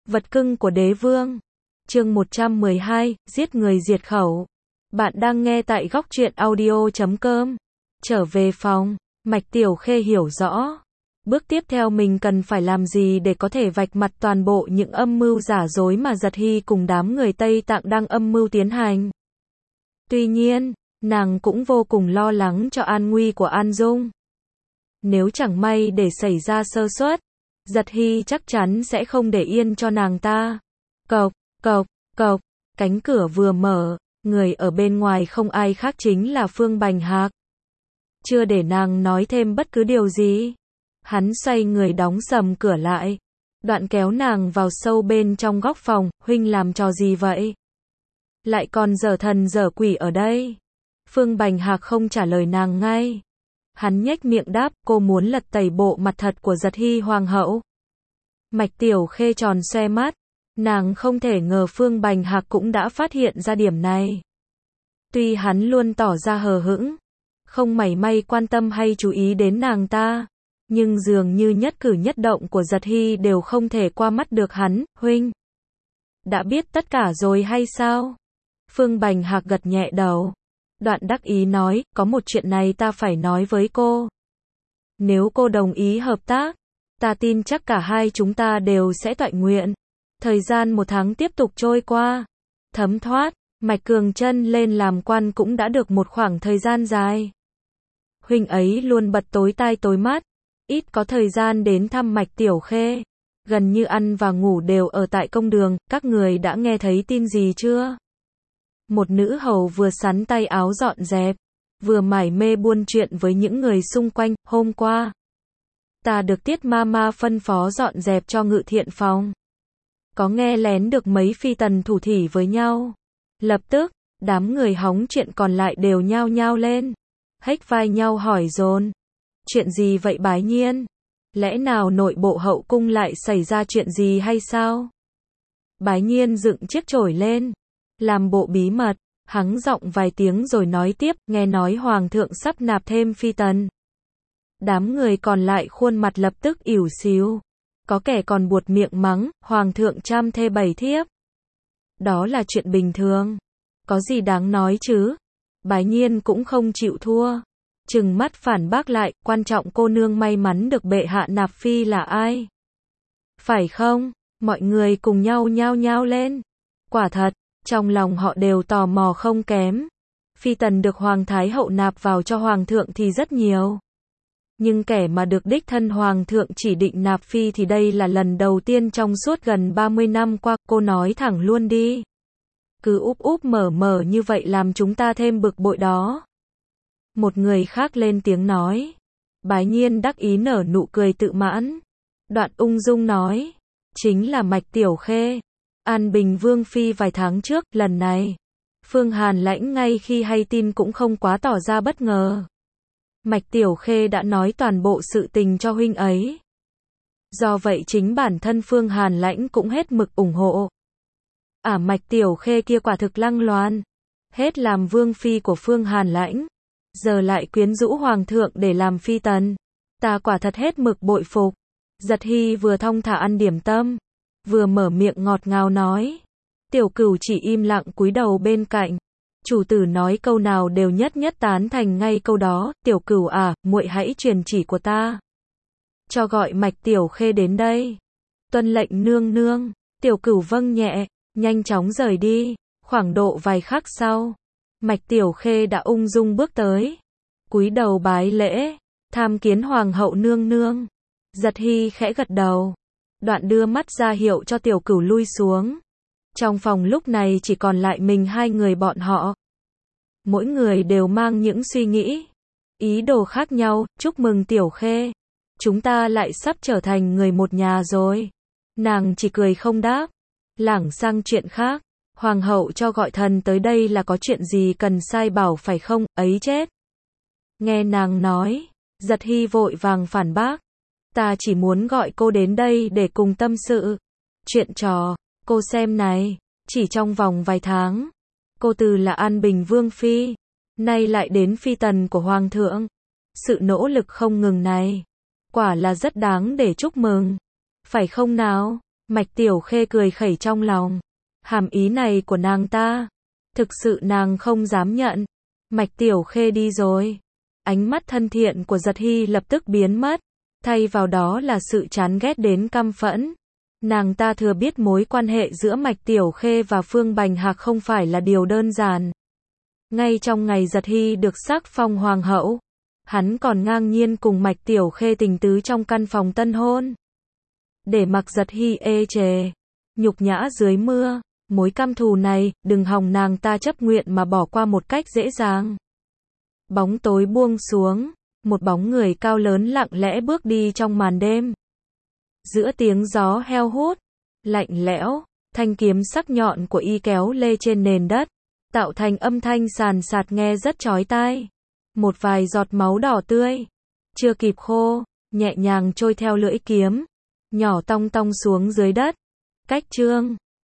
Vật cưng của đế vương. Chương 112, giết người diệt khẩu. Bạn đang nghe tại góc truyện audio.com. Trở về phòng, Mạch Tiểu Khê hiểu rõ. Bước tiếp theo mình cần phải làm gì để có thể vạch mặt toàn bộ những âm mưu giả dối mà Giật Hy cùng đám người Tây Tạng đang âm mưu tiến hành. Tuy nhiên, nàng cũng vô cùng lo lắng cho an nguy của An Dung. Nếu chẳng may để xảy ra sơ suất, Giật Hy chắc chắn sẽ không để yên cho nàng ta. Cộc, cộc, cộc, cánh cửa vừa mở, người ở bên ngoài không ai khác chính là Phương Bành Hạc. Chưa để nàng nói thêm bất cứ điều gì, hắn xoay người đóng sầm cửa lại, đoạn kéo nàng vào sâu bên trong góc phòng. Huynh làm trò gì vậy? Lại còn giở thần giở quỷ ở đây? Phương Bành Hạc không trả lời nàng ngay. Hắn nhếch miệng đáp, cô muốn lật tẩy bộ mặt thật của Giật Hy hoàng hậu. Mạch Tiểu Khê tròn xoe mắt, nàng không thể ngờ Phương Bành Hạc cũng đã phát hiện ra điểm này. Tuy hắn luôn tỏ ra hờ hững, không mảy may quan tâm hay chú ý đến nàng ta, nhưng dường như nhất cử nhất động của Giật Hy đều không thể qua mắt được hắn. Huynh đã biết tất cả rồi hay sao? Phương Bành Hạc gật nhẹ đầu, đoạn đắc ý nói, có một chuyện này ta phải nói với cô. Nếu cô đồng ý hợp tác, ta tin chắc cả hai chúng ta đều sẽ toại nguyện. Thời gian 1 tháng tiếp tục trôi qua, thấm thoát, Mạch Cường Chân lên làm quan cũng đã được một khoảng thời gian dài. Huynh ấy luôn bật tối tai tối mắt, ít có thời gian đến thăm Mạch Tiểu Khê, gần như ăn và ngủ đều ở tại công đường. Các người đã nghe thấy tin gì chưa? Một nữ hầu vừa sắn tay áo dọn dẹp, vừa mải mê buôn chuyện với những người xung quanh. Hôm qua, ta được Tiết Mama phân phó dọn dẹp cho Ngự Thiện phòng. Có nghe lén được mấy phi tần thủ thỉ với nhau. Lập tức, đám người hóng chuyện còn lại đều nhao nhao lên, hếch vai nhau hỏi dồn. Chuyện gì vậy Bái Nhiên? Lẽ nào nội bộ hậu cung lại xảy ra chuyện gì hay sao? Bái Nhiên dựng chiếc chổi lên, làm bộ bí mật, hắng giọng vài tiếng rồi nói tiếp, nghe nói hoàng thượng sắp nạp thêm phi tần. Đám người còn lại khuôn mặt lập tức ỉu xìu, có kẻ còn buột miệng mắng, hoàng thượng trăm thê 7 thiếp. Đó là chuyện bình thường, có gì đáng nói chứ? Bái Nhiên cũng không chịu thua, trừng mắt phản bác lại, quan trọng cô nương may mắn được bệ hạ nạp phi là ai? Phải không? Mọi người cùng nhau nhao nhao lên. Quả thật, trong lòng họ đều tò mò không kém. Phi tần được Hoàng Thái Hậu nạp vào cho Hoàng thượng thì rất nhiều. Nhưng kẻ mà được đích thân Hoàng thượng chỉ định nạp phi thì đây là lần đầu tiên trong suốt gần 30 năm qua. Cô nói thẳng luôn đi. Cứ úp úp mở mở như vậy làm chúng ta thêm bực bội đó. Một người khác lên tiếng nói. Bái Nhiên đắc ý nở nụ cười tự mãn, đoạn ung dung nói, chính là Mạch Tiểu Khê, An Bình Vương phi vài tháng trước. Lần này, Phương Hàn Lãnh ngay khi hay tin cũng không quá tỏ ra bất ngờ. Mạch Tiểu Khê đã nói toàn bộ sự tình cho huynh ấy. Do vậy chính bản thân Phương Hàn Lãnh cũng hết mực ủng hộ. Mạch Tiểu Khê kia quả thực lăng loàn, hết làm vương phi của Phương Hàn Lãnh, giờ lại quyến rũ hoàng thượng để làm phi tần. Ta quả thật hết mực bội phục. Giật Hy vừa thong thả ăn điểm tâm, vừa mở miệng ngọt ngào nói. Tiểu Cửu chỉ im lặng cúi đầu bên cạnh. Chủ tử nói câu nào đều nhất nhất tán thành ngay câu đó. Tiểu Cửu muội hãy truyền chỉ của ta, cho gọi Mạch Tiểu Khê đến đây. Tuân lệnh nương nương. Tiểu Cửu vâng nhẹ, nhanh chóng rời đi. Khoảng độ vài khắc sau, Mạch Tiểu Khê đã ung dung bước tới, cúi đầu bái lễ, tham kiến hoàng hậu nương nương. Giật Hy khẽ gật đầu, đoạn đưa mắt ra hiệu cho Tiểu Cửu lui xuống. Trong phòng lúc này chỉ còn lại mình hai người bọn họ. Mỗi người đều mang những suy nghĩ, ý đồ khác nhau. Chúc mừng Tiểu Khê, chúng ta lại sắp trở thành người một nhà rồi. Nàng chỉ cười không đáp, lảng sang chuyện khác. Hoàng hậu cho gọi thần tới đây là có chuyện gì cần sai bảo phải không? Ấy chết. Nghe nàng nói, Giật Hy vội vàng phản bác. Ta chỉ muốn gọi cô đến đây để cùng tâm sự. Chuyện trò, cô xem này, chỉ trong vòng vài tháng, cô từ là An Bình Vương phi, nay lại đến phi tần của Hoàng thượng. Sự nỗ lực không ngừng này, quả là rất đáng để chúc mừng. Phải không nào? Mạch Tiểu Khê cười khẩy trong lòng. Hàm ý này của nàng ta, thực sự nàng không dám nhận. Mạch Tiểu Khê đi rồi. Ánh mắt thân thiện của Giật Hy lập tức biến mất, thay vào đó là sự chán ghét đến căm phẫn. Nàng ta thừa biết mối quan hệ giữa Mạch Tiểu Khê và Phương Bành Hạc không phải là điều đơn giản. Ngay trong ngày Giật Hy được sắc phong hoàng hậu, hắn còn ngang nhiên cùng Mạch Tiểu Khê tình tứ trong căn phòng tân hôn. Để mặc Giật Hy ê chề, nhục nhã dưới mưa, mối căm thù này, đừng hòng nàng ta chấp nguyện mà bỏ qua một cách dễ dàng. Bóng tối buông xuống, một bóng người cao lớn lặng lẽ bước đi trong màn đêm. Giữa tiếng gió heo hút, lạnh lẽo, thanh kiếm sắc nhọn của y kéo lê trên nền đất, tạo thành âm thanh sàn sạt nghe rất chói tai. Một vài giọt máu đỏ tươi, chưa kịp khô, nhẹ nhàng trôi theo lưỡi kiếm, nhỏ tong tong xuống dưới đất. Cách chương